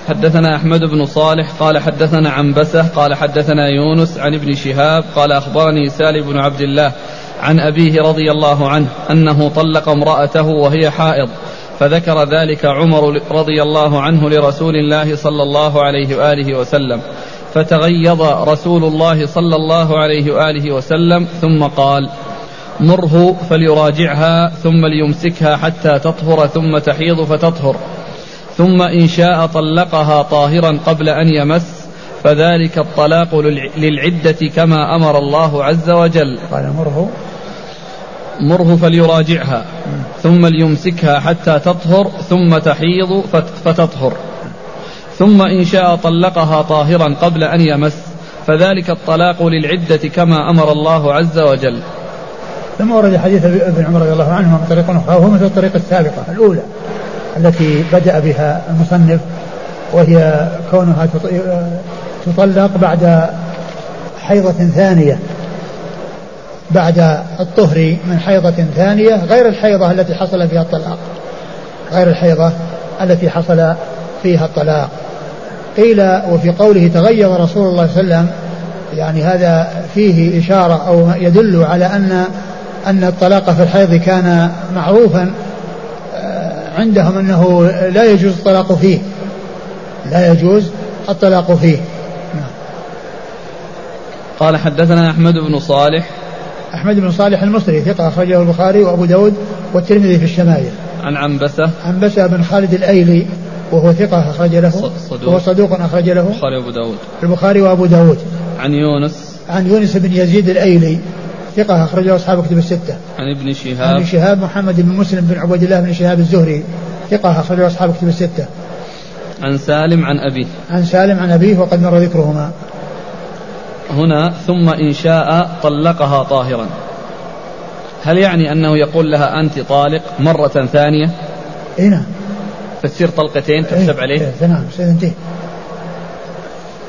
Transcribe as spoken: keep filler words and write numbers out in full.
حدثنا أحمد بن صالح قال حدثنا عنبسة قال حدثنا يونس عن ابن شهاب قال أخبرني سالم بن عبد الله عن أبيه رضي الله عنه أنه طلق امرأته وهي حائض، فذكر ذلك عمر رضي الله عنه لرسول الله صلى الله عليه وآله وسلم، فتغيظ رسول الله صلى الله عليه وآله وسلم ثم قال: مره فليراجعها ثم ليمسكها حتى تطهر ثم تحيض فتطهر، ثم إن شاء طلقها طاهرا قبل أن يمس، فذلك الطلاق للعدة كما أمر الله عز وجل. قال مره مره فليراجعها ثم ليمسكها حتى تطهر ثم تحيض فتطهر، ثم إن شاء طلقها طاهرا قبل أن يمس، فذلك الطلاق للعدة كما أمر الله عز وجل. ثم ورد حديث ابن عمر رضي الله عنه من طريق أخرى، وهو مثل الطريقة السابقة الأولى التي بدأ بها المصنف، وهي كونها تطلق بعد حيضة ثانية، بعد الطهر من حيضة ثانية غير الحيضة التي حصل فيها الطلاق، غير الحيضة التي حصل فيها الطلاق. قيل وفي قوله تغيظ رسول الله صلى الله عليه وسلم، يعني هذا فيه إشارة أو يدل على أن أن الطلاق في الحيض كان معروفا عندهم أنه لا يجوز الطلاق فيه، لا يجوز الطلاق فيه. قال حدثنا أحمد بن صالح. أحمد بن صالح المصري ثقة أخرجه البخاري وأبو داود والترمذي في الشمائل. عن عنبسة. عنبسة بن خالد الأيلي وهو ثقة أخرج له، صدوق. وهو صدوق أخرج له البخاري وأبو داود. البخاري وأبو داود. عن يونس. عن يونس بن يزيد الأيلي ثقة أخرجه أصحاب كتب الستة. عن ابن شهاب. عن ابن شهاب محمد بن مسلم بن عبد الله بن شهاب الزهري ثقة أخرجه أصحاب كتب الستة. عن سالم عن أبيه. عن سالم عن أبيه وقد مر ذكرهما. هنا ثم إن شاء طلقها طاهرا، هل يعني أنه يقول لها أنت طالق مرة ثانية؟ إيه نعم. فتصير طلقتين تحسب إيه عليه؟ إيه نعم.